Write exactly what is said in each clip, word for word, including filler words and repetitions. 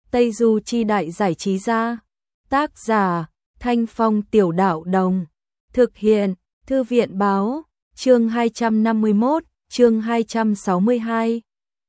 Tây Du Chi Đại Giải Trí Gia. Tác giả Thanh Phong Tiểu Đạo Đồng. Thực hiện Thư viện Báo. Chương hai trăm năm mươi mốt, chương hai trăm sáu mươi hai.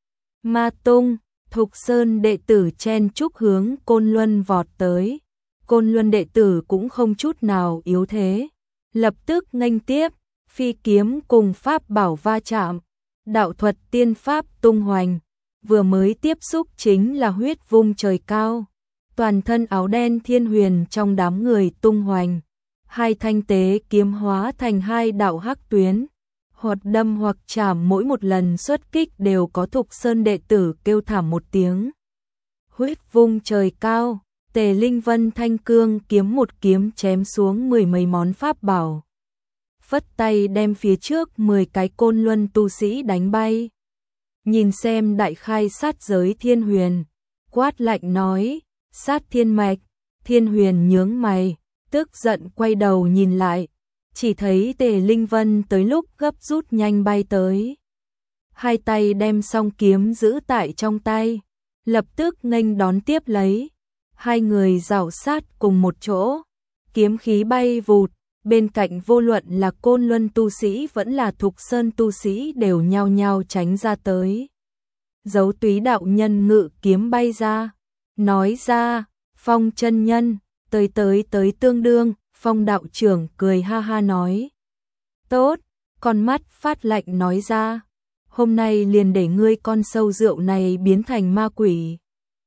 Ma Tung, Thục Sơn đệ tử chen chúc hướng Côn Luân vọt tới. Côn Luân đệ tử cũng không chút nào yếu thế, lập tức nghênh tiếp, phi kiếm cùng pháp bảo va chạm, đạo thuật tiên pháp tung hoành, vừa mới tiếp xúc chính là huyết vung trời cao. Toàn thân áo đen Thiên Huyền trong đám người tung hoành, hai thanh tế kiếm hóa thành hai đạo hắc tuyến, hoặc đâm hoặc chạm, mỗi một lần xuất kích đều có Thục Sơn đệ tử kêu thảm một tiếng. Huyết vung trời cao, Tề Linh Vân thanh cương kiếm một kiếm chém xuống mười mấy món pháp bảo, phất tay đem phía trước mười cái Côn Luân tu sĩ đánh bay. Nhìn xem đại khai sát giới Thiên Huyền, quát lạnh nói, sát thiên mạch. Thiên Huyền nhướng mày, tức giận quay đầu nhìn lại, chỉ thấy Tề Linh Vân tới lúc gấp rút nhanh bay tới. Hai tay đem song kiếm giữ tại trong tay, lập tức nghênh đón tiếp lấy. Hai người rảo sát cùng một chỗ, kiếm khí bay vụt, bên cạnh vô luận là Côn Luân tu sĩ vẫn là Thục Sơn tu sĩ đều nhao nhao tránh ra tới. Dấu Túy đạo nhân ngự kiếm bay ra, nói ra, Phong chân nhân, tới tới tới tương đương. Phong đạo trưởng cười ha ha nói, tốt, con mắt phát lạnh nói ra, hôm nay liền để ngươi con sâu rượu này biến thành ma quỷ.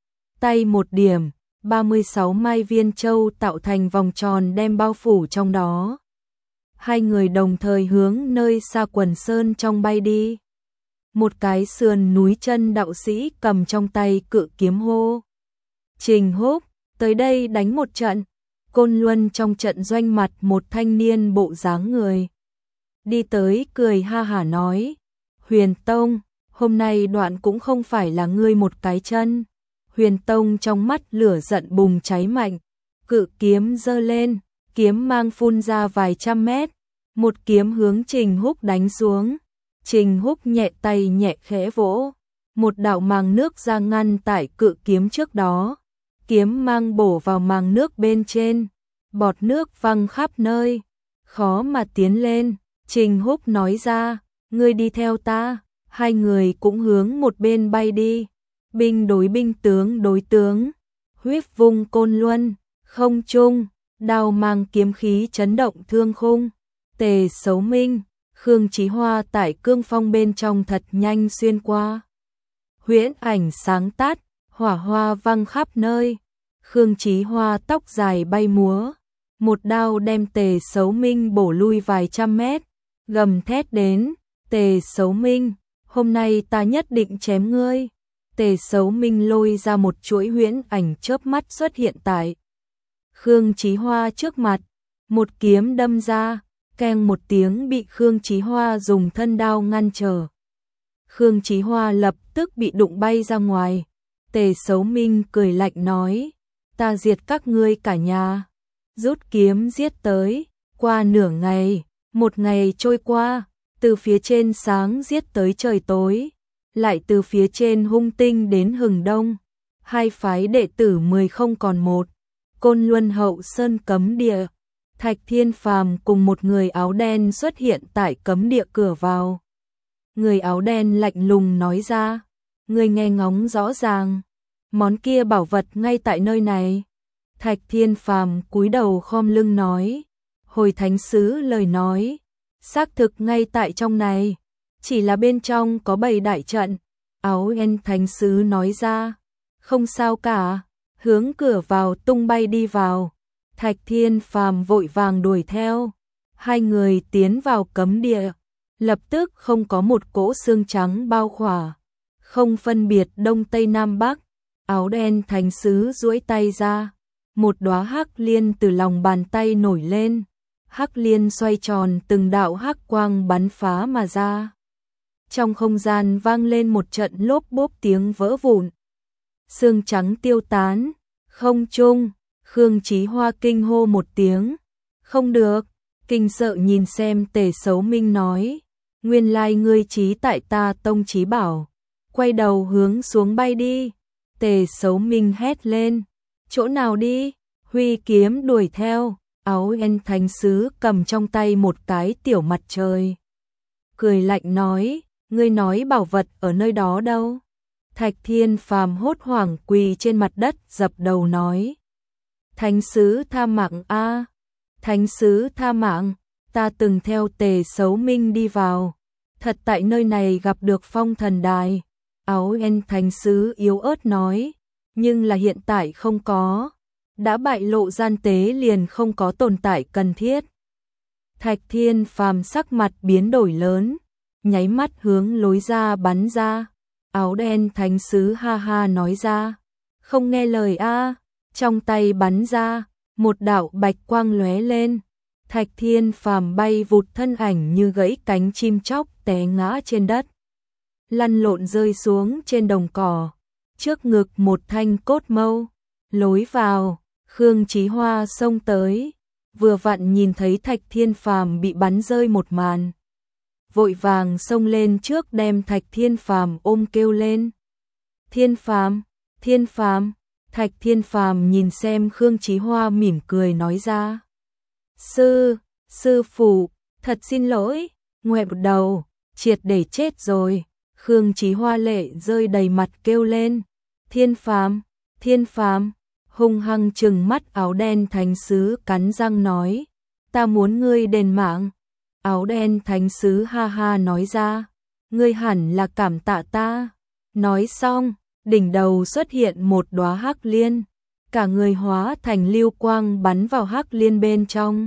Tay một điểm, ba mươi sáu mai viên châu tạo thành vòng tròn đem bao phủ trong đó. Hai người đồng thời hướng nơi xa quần sơn trong bay đi. Một cái sườn núi chân đạo sĩ cầm trong tay cự kiếm hô, Trình Húc, tới đây đánh một trận. Côn Luân trong trận doanh mặt một thanh niên bộ dáng người đi tới cười ha hả nói, Huyền Tông, hôm nay đoạn cũng không phải là ngươi một cái chân. Huyền Tông trong mắt lửa giận bùng cháy mạnh, cự kiếm giơ lên, kiếm mang phun ra vài trăm mét, một kiếm hướng Trình Húc đánh xuống. Trình Húc nhẹ tay nhẹ khẽ vỗ, một đạo màng nước ra ngăn tại cự kiếm trước đó. Kiếm mang bổ vào màng nước bên trên, bọt nước văng khắp nơi, khó mà tiến lên. Trình Húc nói ra, ngươi đi theo ta. Hai người cũng hướng một bên bay đi, binh đối binh, tướng đối tướng, huyết vung Côn Luân, không trung, đao mang kiếm khí chấn động thương khung. Tề Sấu Minh, Khương Chí Hoa tại cương phong bên trong thật nhanh xuyên qua. Huyễn ảnh sáng tắt, hỏa hoa văng khắp nơi. Khương Chí Hoa tóc dài bay múa, một đao đem Tề Sấu Minh bổ lui vài trăm mét, gầm thét đến, Tề Sấu Minh, hôm nay ta nhất định chém ngươi. Tề Sấu Minh lôi ra một chuỗi huyễn ảnh chớp mắt xuất hiện tại Khương Chí Hoa trước mặt, một kiếm đâm ra, keng một tiếng bị Khương Chí Hoa dùng thân đao ngăn trở. Khương Chí Hoa lập tức bị đụng bay ra ngoài. Tề Sấu Minh cười lạnh nói, ta diệt các ngươi cả nhà. Rút kiếm giết tới, qua nửa ngày, một ngày trôi qua, từ phía trên sáng giết tới trời tối, lại từ phía trên hung tinh đến hừng đông. Hai phái đệ tử mười không còn một. Côn Luân hậu sơn cấm địa, Thạch Thiên Phàm cùng một người áo đen xuất hiện tại cấm địa cửa vào. Người áo đen lạnh lùng nói ra, người nghe ngóng rõ ràng, món kia bảo vật ngay tại nơi này. Thạch Thiên Phàm cúi đầu khom lưng nói, hồi thánh sứ lời nói, xác thực ngay tại trong này, chỉ là bên trong có bầy đại trận. Áo đen thánh sứ nói ra, không sao cả, hướng cửa vào tung bay đi vào. Thạch Thiên Phàm vội vàng đuổi theo. Hai người tiến vào cấm địa, lập tức không có một cỗ xương trắng bao khỏa, không phân biệt đông tây nam bắc. Áo đen thánh sứ duỗi tay ra, một đóa hắc liên từ lòng bàn tay nổi lên, hắc liên xoay tròn, từng đạo hắc quang bắn phá mà ra. Trong không gian vang lên một trận lốp bốp tiếng vỡ vụn, xương trắng tiêu tán. Không trung, Khương Chí Hoa kinh hô một tiếng, không được, kinh sợ nhìn xem Tề Sấu Minh nói, nguyên lai ngươi chí tại ta tông chí bảo. Quay đầu hướng xuống bay đi. Tề Sấu Minh hét lên. Chỗ nào đi? Huy kiếm đuổi theo, Áo Đen Thánh Sứ cầm trong tay một cái tiểu mặt trời. Cười lạnh nói, ngươi nói bảo vật ở nơi đó đâu? Thạch Thiên Phàm hốt hoảng quỳ trên mặt đất dập đầu nói. Thánh Sứ tha mạng a, Thánh Sứ tha mạng, ta từng theo Tề Sấu Minh đi vào. Thật tại nơi này gặp được Phong Thần Đài. Áo Đen Thánh Sứ yếu ớt nói, nhưng là hiện tại không có. Đã bại lộ gian tế liền không có tồn tại cần thiết. Thạch Thiên Phàm sắc mặt biến đổi lớn, nháy mắt hướng lối ra bắn ra. Áo Đen Thánh Sứ ha ha nói ra, không nghe lời a, trong tay bắn ra, một đạo bạch quang lóe lên. Thạch Thiên Phàm bay vụt thân ảnh như gãy cánh chim chóc té ngã trên đất. Lăn lộn rơi xuống trên đồng cỏ, trước ngực một thanh cốt mâu, lối vào. Khương Chí Hoa xông tới, vừa vặn nhìn thấy Thạch Thiên Phàm bị bắn rơi một màn. Vội vàng xông lên trước đem Thạch Thiên Phàm ôm kêu lên. Thiên Phàm, Thiên Phàm, Thạch Thiên Phàm nhìn xem Khương Chí Hoa mỉm cười nói ra. Sư, sư phụ, thật xin lỗi, ngoẹo đầu, triệt để chết rồi. Khương Chí Hoa lệ rơi đầy mặt kêu lên. Thiên Phàm, Thiên Phàm. Hung hăng trừng mắt Áo Đen Thánh Sứ cắn răng nói, ta muốn ngươi đền mạng. Áo Đen Thánh Sứ ha ha nói ra, ngươi hẳn là cảm tạ ta. Nói xong, đỉnh đầu xuất hiện một đóa hắc liên, cả người hóa thành lưu quang bắn vào hắc liên bên trong.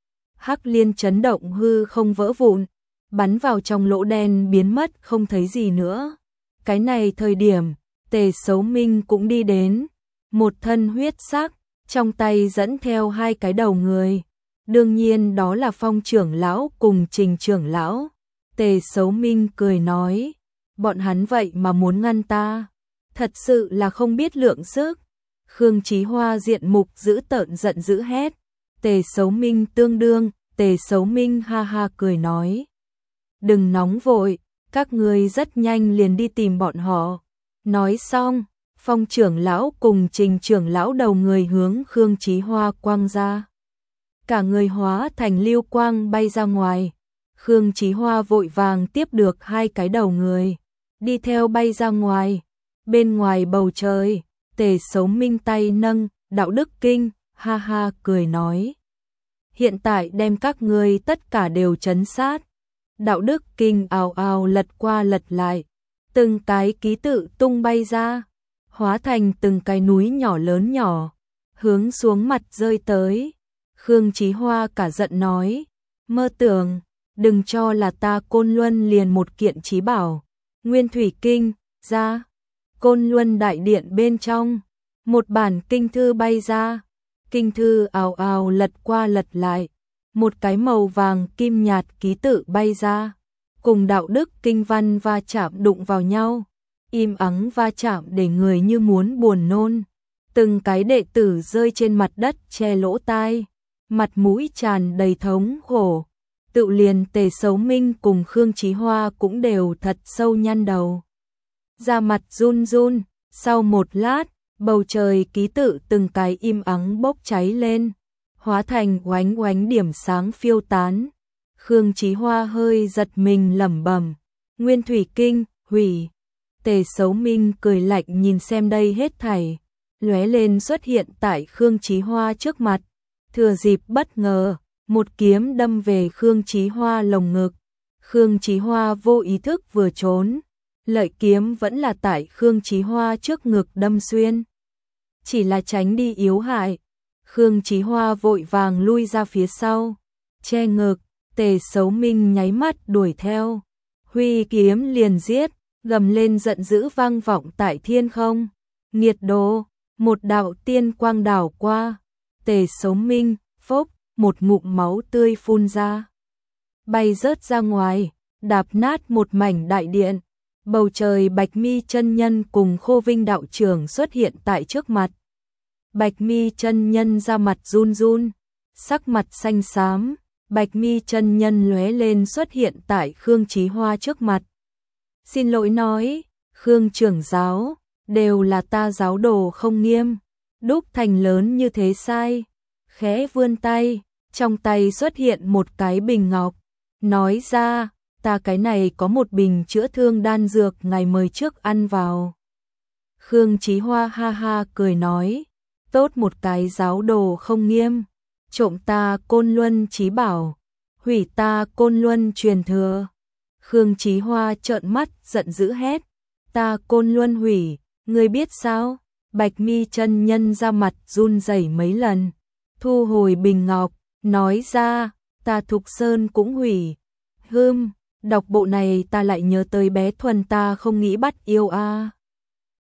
Hắc liên chấn động hư không vỡ vụn, bắn vào trong lỗ đen biến mất không thấy gì nữa. Cái này thời điểm, Tề Sấu Minh cũng đi đến. Một thân huyết sắc, trong tay dẫn theo hai cái đầu người. Đương nhiên đó là Phong trưởng lão cùng Trình trưởng lão. Tề Sấu Minh cười nói, bọn hắn vậy mà muốn ngăn ta, thật sự là không biết lượng sức. Khương Chí Hoa diện mục dữ tợn giận dữ hét. Tề Sấu Minh tương đương. Tề Sấu Minh ha ha cười nói, đừng nóng vội, các ngươi rất nhanh liền đi tìm bọn họ. Nói xong, Phong trưởng lão cùng Trình trưởng lão đầu người hướng Khương Chí Hoa quăng ra. Cả người hóa thành lưu quang bay ra ngoài. Khương Chí Hoa vội vàng tiếp được hai cái đầu người, đi theo bay ra ngoài. Bên ngoài bầu trời, Tề Sấu Minh tay nâng Đạo Đức Kinh, ha ha cười nói, hiện tại đem các ngươi tất cả đều trấn sát. Đạo Đức Kinh ào ào lật qua lật lại, từng cái ký tự tung bay ra, hóa thành từng cái núi nhỏ lớn nhỏ, hướng xuống mặt rơi tới. Khương Chí Hoa cả giận nói, mơ tưởng, đừng cho là ta Côn Luân liền một kiện chí bảo. Nguyên Thủy Kinh, ra, Côn Luân đại điện bên trong, một bản kinh thư bay ra, kinh thư ào ào lật qua lật lại, một cái màu vàng kim nhạt ký tự bay ra, cùng Đạo Đức Kinh văn va chạm đụng vào nhau. Im ắng va chạm để người như muốn buồn nôn. Từng cái đệ tử rơi trên mặt đất che lỗ tai, mặt mũi tràn đầy thống khổ. Tự liền Tề Sấu Minh cùng Khương Chí Hoa cũng đều thật sâu nhăn đầu. Da mặt run run, sau một lát, bầu trời ký tự từng cái im ắng bốc cháy lên, hóa thành oánh oánh điểm sáng phiêu tán. Khương Chí Hoa hơi giật mình lẩm bẩm, Nguyên Thủy Kinh, hủy. Tề Sấu Minh cười lạnh nhìn xem đây hết thảy, lóe lên xuất hiện tại Khương Chí Hoa trước mặt, thừa dịp bất ngờ, một kiếm đâm về Khương Chí Hoa lồng ngực. Khương Chí Hoa vô ý thức vừa trốn, lợi kiếm vẫn là tại Khương Chí Hoa trước ngực đâm xuyên. Chỉ là tránh đi yếu hại, Khương Chí Hoa vội vàng lui ra phía sau, che ngực. Tề Sấu Minh nháy mắt đuổi theo, huy kiếm liền giết, gầm lên giận dữ vang vọng tại thiên không. Nghiệt đồ, một đạo tiên quang đảo qua, Tề Sấu Minh, phốc, một ngụm máu tươi phun ra, bay rớt ra ngoài, đạp nát một mảnh đại điện. Bầu trời Bạch Mi chân nhân cùng Khô Vinh đạo trưởng xuất hiện tại trước mặt. Bạch Mi chân nhân ra mặt run run, sắc mặt xanh xám. Bạch Mi chân nhân lóe lên xuất hiện tại Khương Chí Hoa trước mặt. Xin lỗi nói, Khương trưởng giáo, đều là ta giáo đồ không nghiêm, đúc thành lớn như thế sai. Khẽ vươn tay, trong tay xuất hiện một cái bình ngọc, nói ra, ta cái này có một bình chữa thương đan dược ngày mời trước ăn vào. Khương Chí Hoa ha ha cười nói, tốt một cái giáo đồ không nghiêm, trộm ta Côn Luân chí bảo, hủy ta Côn Luân truyền thừa. Khương Chí Hoa trợn mắt giận dữ hét, ta Côn Luân hủy, ngươi biết sao? Bạch Mi chân nhân ra mặt run rẩy mấy lần, thu hồi bình ngọc, nói ra, ta Thục Sơn cũng hủy. Hừm, đọc bộ này ta lại nhớ tới bé Thuần ta không nghĩ bắt yêu a.